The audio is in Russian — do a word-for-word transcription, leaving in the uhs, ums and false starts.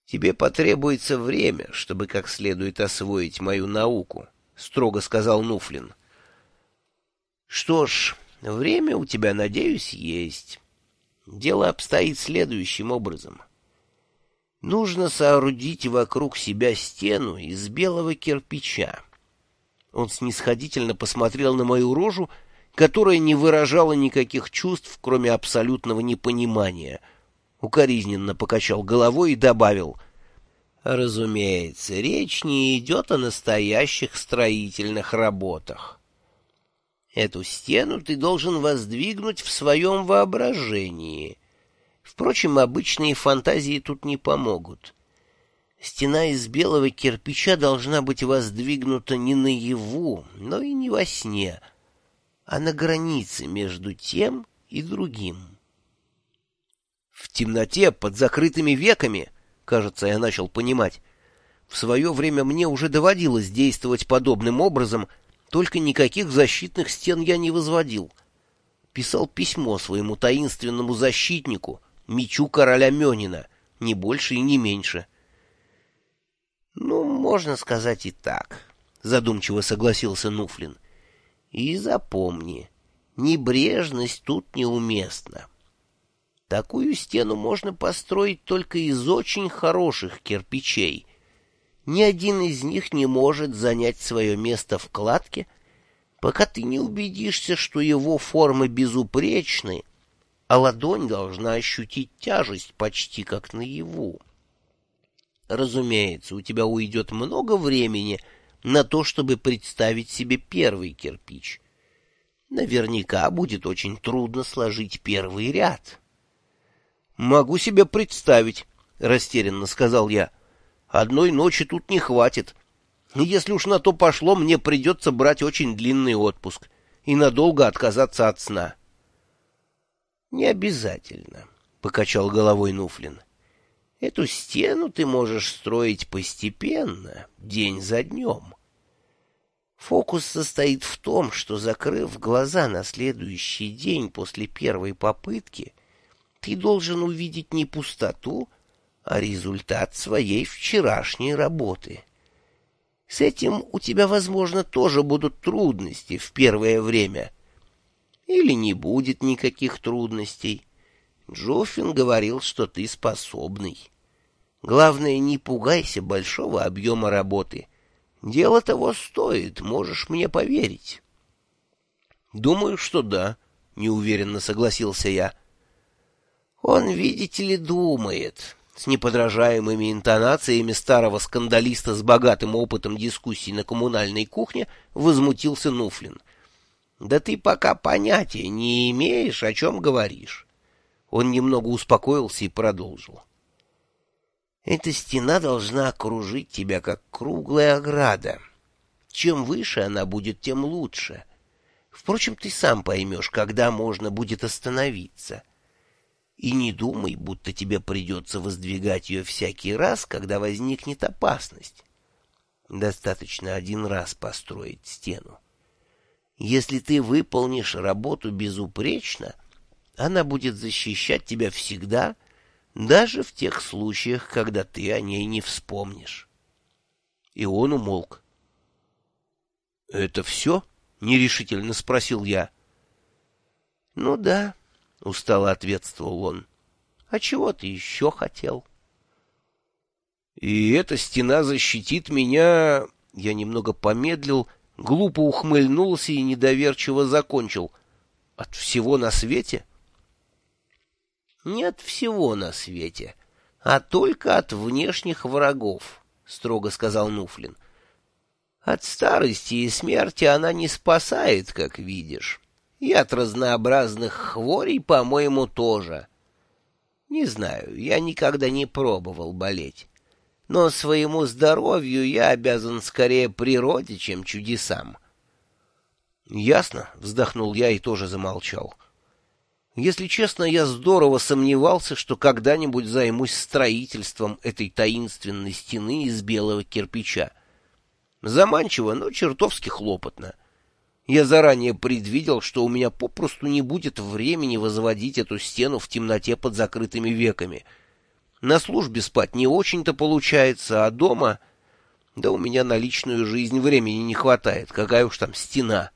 «Тебе потребуется время, чтобы как следует освоить мою науку», — строго сказал Нуфлин. «Что ж, время у тебя, надеюсь, есть. Дело обстоит следующим образом. Нужно соорудить вокруг себя стену из белого кирпича». Он снисходительно посмотрел на мою рожу, которая не выражала никаких чувств, кроме абсолютного непонимания. Укоризненно покачал головой и добавил: «Разумеется, речь не идет о настоящих строительных работах. Эту стену ты должен воздвигнуть в своем воображении. Впрочем, обычные фантазии тут не помогут. Стена из белого кирпича должна быть воздвигнута не наяву, но и не во сне, а на границе между тем и другим». В темноте, под закрытыми веками, кажется, я начал понимать. В свое время мне уже доводилось действовать подобным образом, только никаких защитных стен я не возводил. Писал письмо своему таинственному защитнику, мечу короля Мёнина, не больше и не меньше. «Ну, можно сказать и так», — задумчиво согласился Нуфлин. «И запомни, небрежность тут неуместна. Такую стену можно построить только из очень хороших кирпичей. Ни один из них не может занять свое место в кладке, пока ты не убедишься, что его формы безупречны, а ладонь должна ощутить тяжесть почти как наяву. Разумеется, у тебя уйдет много времени на то, чтобы представить себе первый кирпич. Наверняка будет очень трудно сложить первый ряд». «Могу себе представить», — растерянно сказал я. «Одной ночи тут не хватит. Если уж на то пошло, мне придется брать очень длинный отпуск и надолго отказаться от сна». «Не обязательно», — покачал головой Нуфлин. «Эту стену ты можешь строить постепенно, день за днем. Фокус состоит в том, что, закрыв глаза на следующий день после первой попытки, ты должен увидеть не пустоту, а результат своей вчерашней работы. С этим у тебя, возможно, тоже будут трудности в первое время. Или не будет никаких трудностей. Джоффин говорил, что ты способный. Главное, не пугайся большого объема работы. Дело того стоит, можешь мне поверить». «Думаю, что да», — неуверенно согласился я. «Он, видите ли, думает», — с неподражаемыми интонациями старого скандалиста с богатым опытом дискуссий на коммунальной кухне возмутился Нуфлин. «Да ты пока понятия не имеешь, о чем говоришь». Он немного успокоился и продолжил. «Эта стена должна окружить тебя, как круглая ограда. Чем выше она будет, тем лучше. Впрочем, ты сам поймешь, когда можно будет остановиться. И не думай, будто тебе придется воздвигать ее всякий раз, когда возникнет опасность. Достаточно один раз построить стену. Если ты выполнишь работу безупречно, она будет защищать тебя всегда, даже в тех случаях, когда ты о ней не вспомнишь». И он умолк. «Это все?» — нерешительно спросил я. «Ну да», — устало ответствовал он. «А чего ты еще хотел?» «И эта стена защитит меня...» Я немного помедлил, глупо ухмыльнулся и недоверчиво закончил. «От всего на свете?» «Не от всего на свете, а только от внешних врагов», — строго сказал Нуфлин. «От старости и смерти она не спасает, как видишь. И от разнообразных хворей, по-моему, тоже. Не знаю, я никогда не пробовал болеть. Но своему здоровью я обязан скорее природе, чем чудесам». «Ясно», — вздохнул я и тоже замолчал. Если честно, я здорово сомневался, что когда-нибудь займусь строительством этой таинственной стены из белого кирпича. Заманчиво, но чертовски хлопотно. Я заранее предвидел, что у меня попросту не будет времени возводить эту стену в темноте под закрытыми веками. На службе спать не очень-то получается, а дома... Да у меня на личную жизнь времени не хватает, какая уж там стена.